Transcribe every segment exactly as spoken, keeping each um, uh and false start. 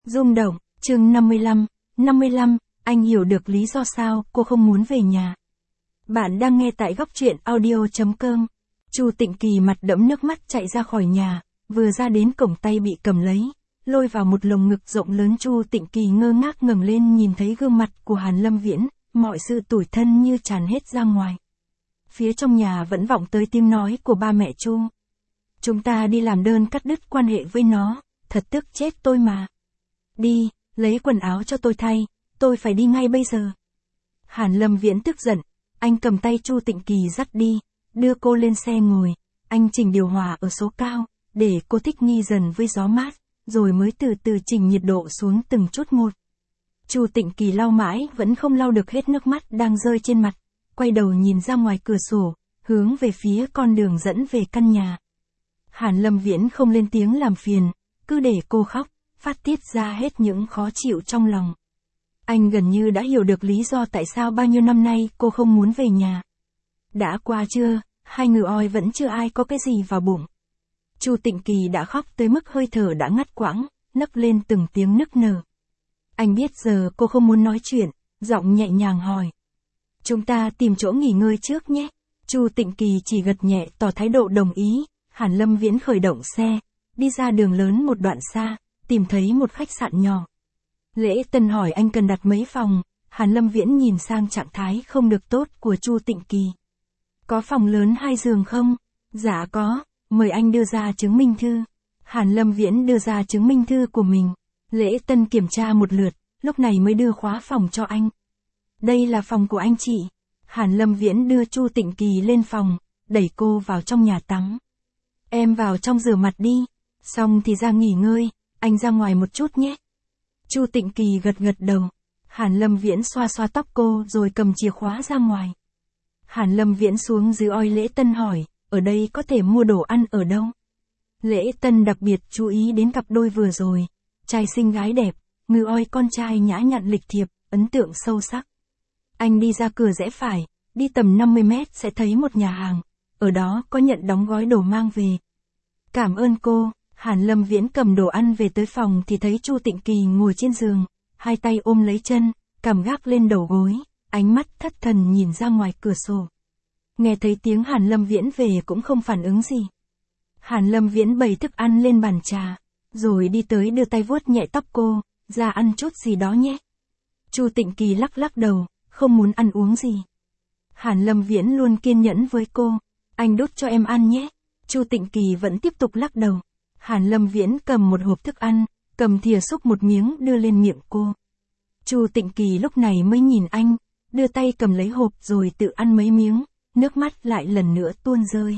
Rung động, chương năm mươi lăm, năm mươi lăm, anh hiểu được lý do sao cô không muốn về nhà. Bạn đang nghe tại góc truyện audio chấm com. Chu Tịnh Kỳ mặt đẫm nước mắt chạy ra khỏi nhà, vừa ra đến cổng tay bị cầm lấy, lôi vào một lồng ngực rộng lớn. Chu Tịnh Kỳ ngơ ngác ngẩng lên nhìn thấy gương mặt của Hàn Lâm Viễn, mọi sự tủi thân như tràn hết ra ngoài. Phía trong nhà vẫn vọng tới tiếng nói của ba mẹ Chu. Chúng ta đi làm đơn cắt đứt quan hệ với nó, thật tức chết tôi mà. Đi, lấy quần áo cho tôi thay, tôi phải đi ngay bây giờ. Hàn Lâm Viễn tức giận, anh cầm tay Chu Tịnh Kỳ dắt đi, đưa cô lên xe ngồi, anh chỉnh điều hòa ở số cao, để cô thích nghi dần với gió mát, rồi mới từ từ chỉnh nhiệt độ xuống từng chút một. Chu Tịnh Kỳ lau mãi vẫn không lau được hết nước mắt đang rơi trên mặt, quay đầu nhìn ra ngoài cửa sổ, hướng về phía con đường dẫn về căn nhà. Hàn Lâm Viễn không lên tiếng làm phiền, cứ để cô khóc, phát tiết ra hết những khó chịu trong lòng. Anh gần như đã hiểu được lý do tại sao bao nhiêu năm nay cô không muốn về nhà. Đã qua chưa, hai người oi vẫn chưa ai có cái gì vào bụng. Chu Tịnh Kỳ đã khóc tới mức hơi thở đã ngắt quãng, nấc lên từng tiếng nức nở. Anh biết giờ cô không muốn nói chuyện, giọng nhẹ nhàng hỏi. Chúng ta tìm chỗ nghỉ ngơi trước nhé. Chu Tịnh Kỳ chỉ gật nhẹ tỏ thái độ đồng ý. Hàn Lâm Viễn khởi động xe, đi ra đường lớn một đoạn xa, tìm thấy một khách sạn nhỏ. Lễ Tân hỏi anh cần đặt mấy phòng, Hàn Lâm Viễn nhìn sang trạng thái không được tốt của Chu Tịnh Kỳ. Có phòng lớn hai giường không? Dạ có, mời anh đưa ra chứng minh thư. Hàn Lâm Viễn đưa ra chứng minh thư của mình. Lễ Tân kiểm tra một lượt, lúc này mới đưa khóa phòng cho anh. Đây là phòng của anh chị. Hàn Lâm Viễn đưa Chu Tịnh Kỳ lên phòng, đẩy cô vào trong nhà tắm. Em vào trong rửa mặt đi, xong thì ra nghỉ ngơi, anh ra ngoài một chút nhé. Chu Tịnh Kỳ gật gật đầu. Hàn Lâm Viễn xoa xoa tóc cô rồi cầm chìa khóa ra ngoài. Hàn Lâm Viễn xuống dưới oi Lễ Tân hỏi, ở đây có thể mua đồ ăn ở đâu? Lễ Tân đặc biệt chú ý đến cặp đôi vừa rồi, trai xinh gái đẹp, ngư oi con trai nhã nhặn lịch thiệp, ấn tượng sâu sắc. Anh đi ra cửa rẽ phải, đi tầm năm mươi mét sẽ thấy một nhà hàng, ở đó có nhận đóng gói đồ mang về. Cảm ơn cô. Hàn Lâm Viễn cầm đồ ăn về tới phòng thì thấy Chu Tịnh Kỳ ngồi trên giường, hai tay ôm lấy chân, cằm gác lên đầu gối, ánh mắt thất thần nhìn ra ngoài cửa sổ. Nghe thấy tiếng Hàn Lâm Viễn về cũng không phản ứng gì. Hàn Lâm Viễn bày thức ăn lên bàn trà, rồi đi tới đưa tay vuốt nhẹ tóc cô, ra ăn chút gì đó nhé. Chu Tịnh Kỳ lắc lắc đầu, không muốn ăn uống gì. Hàn Lâm Viễn luôn kiên nhẫn với cô, anh đút cho em ăn nhé. Chu Tịnh Kỳ vẫn tiếp tục lắc đầu. Hàn Lâm Viễn cầm một hộp thức ăn, cầm thìa xúc một miếng đưa lên miệng cô. Chu Tịnh Kỳ lúc này mới nhìn anh, đưa tay cầm lấy hộp rồi tự ăn mấy miếng, nước mắt lại lần nữa tuôn rơi.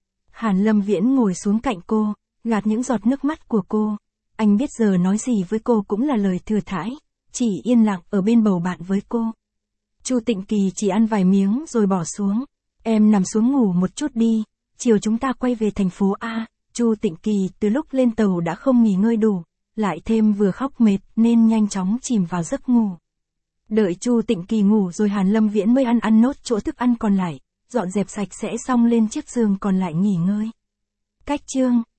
Hàn Lâm Viễn ngồi xuống cạnh cô, gạt những giọt nước mắt của cô. Anh biết giờ nói gì với cô cũng là lời thừa thãi, chỉ yên lặng ở bên bầu bạn với cô. Chu Tịnh Kỳ chỉ ăn vài miếng rồi bỏ xuống. Em nằm xuống ngủ một chút đi, chiều chúng ta quay về thành phố A. Chu Tịnh Kỳ từ lúc lên tàu đã không nghỉ ngơi đủ, lại thêm vừa khóc mệt nên nhanh chóng chìm vào giấc ngủ. Đợi Chu Tịnh Kỳ ngủ rồi Hàn Lâm Viễn mới ăn ăn nốt chỗ thức ăn còn lại, dọn dẹp sạch sẽ xong lên chiếc giường còn lại nghỉ ngơi. Cách chương